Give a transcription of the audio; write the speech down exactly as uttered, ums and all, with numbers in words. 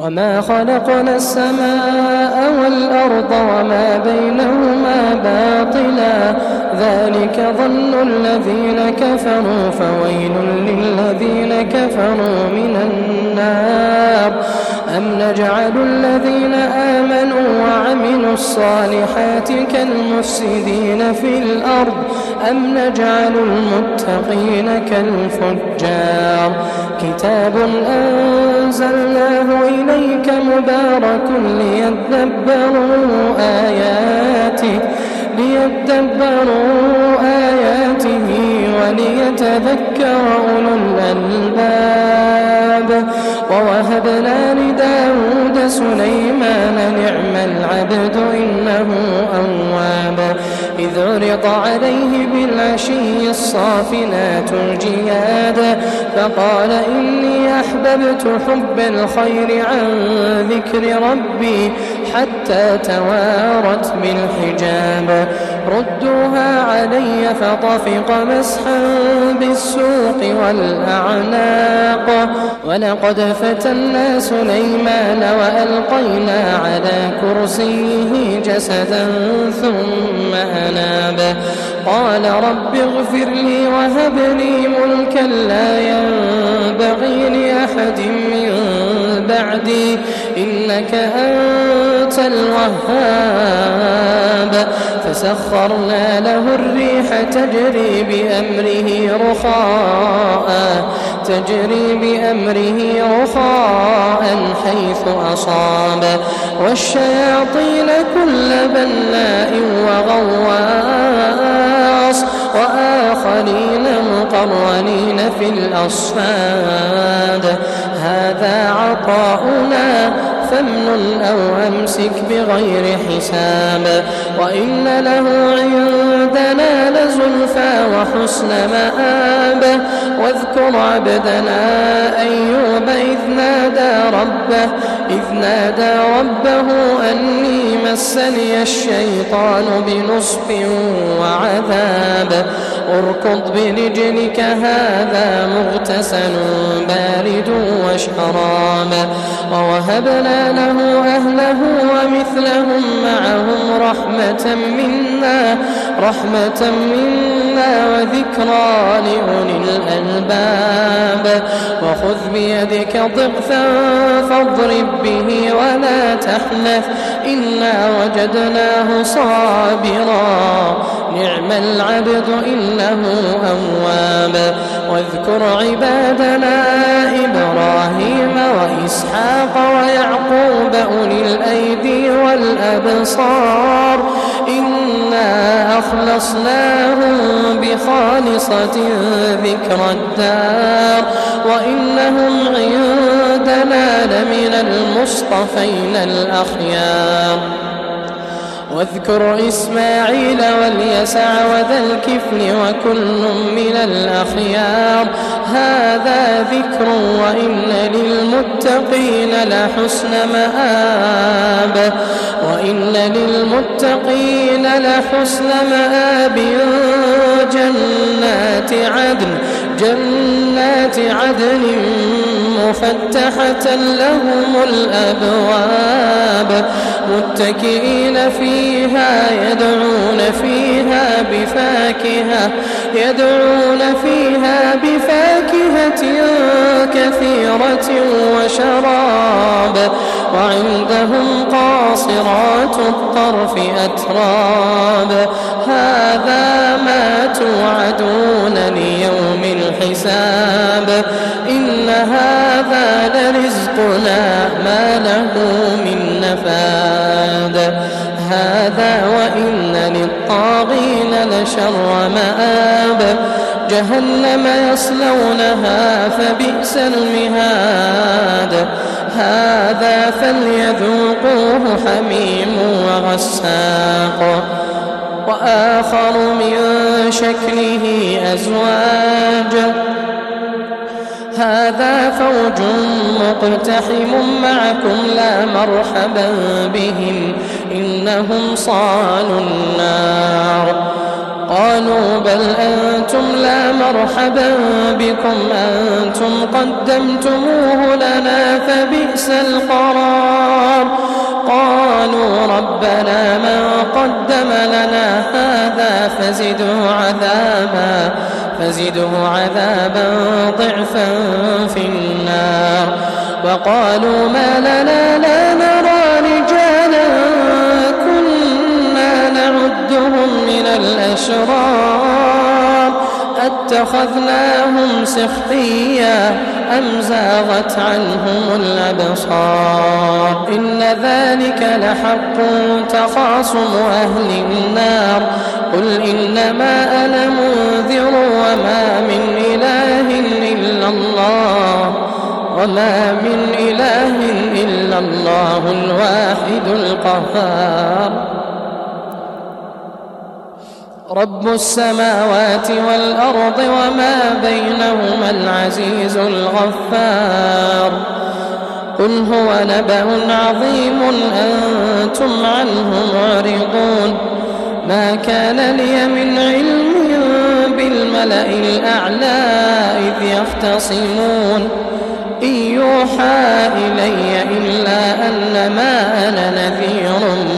وما خلقنا السماء والأرض وما بينهما باطلا ذلك ظن الذين كفروا فويل للذين كفروا من النار أم نجعل الذين آمنوا وعملوا الصالحات كالمفسدين في الأرض أم نجعل المتقين كالفجار كتاب أنزلناه إليك مبارك ليدبروا آياته ليدبروا آياته وليتذكر أولو الألباب ووهبنا لداود سليمان نعم العبد إنه أواب إذ عرض عليه بالعشي الصافنات الجياد فقال إني أحببت حب الخير عن ذكر ربي حتى توارت بالحجاب ردوها علي فطفق مسحا بالسوق والأعناق ولقد فتنا سليمان وألقينا على كرسيه جسدا ثم أناب قال رب اغفر لي وهب لي ملكا لا ينبغي لأحد من بعدي إنك أنت الوهاب فسخرنا له الريح تجري بأمره رخاء تجري بأمره رخاء حيث أصاب والشياطين كل بناء وغواص وآخرين مقرنين في الأصفاد هذا عطاؤنا فامنن أو أمسك بغير حساب وإن له عندنا لزلفى وحسن مآب واذكر عبدنا أيوب إذ نادى ربه إذ نادى ربه أني مسني الشيطان بنصب وعذاب اركض برجلك هذا مغتسل بارد وشراب ووهبنا له أهله ومثلهم معهم رحمة منا رحمة منا وذكرى لأولي الألباب وخذ بيدك ضغثا فاضرب به ولا تحنث إنا وجدناه صابرا نعم العبد إنه أواب واذكر عبادنا إبراهيم وإسحاق ويعقوب أولي الأيدي والأبصار إنا أخلصناهم بخالصة ذكر الدار وإنهم عندنا لمن المصطفين الأخيار واذكر إسماعيل واليسع وذا الكفل وكل من الأخيار هذا ذكر وإن للمتقين لحسن مآب وإن للمتقين لحسن مآب جنات عدن جنات عدن مفتحة لهم الأبواب متكئين فيها يدعون فيها بفاكهة يدعون فيها بفاكهة كثيرة وشراب وعندهم قاصرات الطرف أتراب هذا ما توعدون ليوم الحساب إن هذا لرزقنا ما له من نفاد هذا وإن للطاغين لشر مآب جهنم يصلونها فبئس المهاد هذا فليذوقوه حميم وغساق وآخر من شكله أزواج هذا فوج مقتحم معكم لا مرحبا بهم إنهم صالوا النار قالوا بل أنتم لا مرحبا بكم أنتم قدمتموه لنا فبئس القرار. قالوا ربنا من قدم لنا هذا فزده عذابا فزده عذابا ضعفا في النار. وقالوا ما لنا لا نرى رجالا كنا نعدهم من الأشرار أتخذناهم سخريا أم زاغت عنهم الأبصار. إن ذلك لحق تخاصم أهل النار قل إنما أنا منذر وما من إله إلا الله وما من إله إلا الله الواحد القهار. رب السماوات والأرض وما بينهما العزيز الغفار. قل هو نبأ عظيم أنتم عنه معرضون. ما كان لي من علم بالملأ الأعلى إذ يختصمون إن يوحى إلي إلا أنما أنا نذير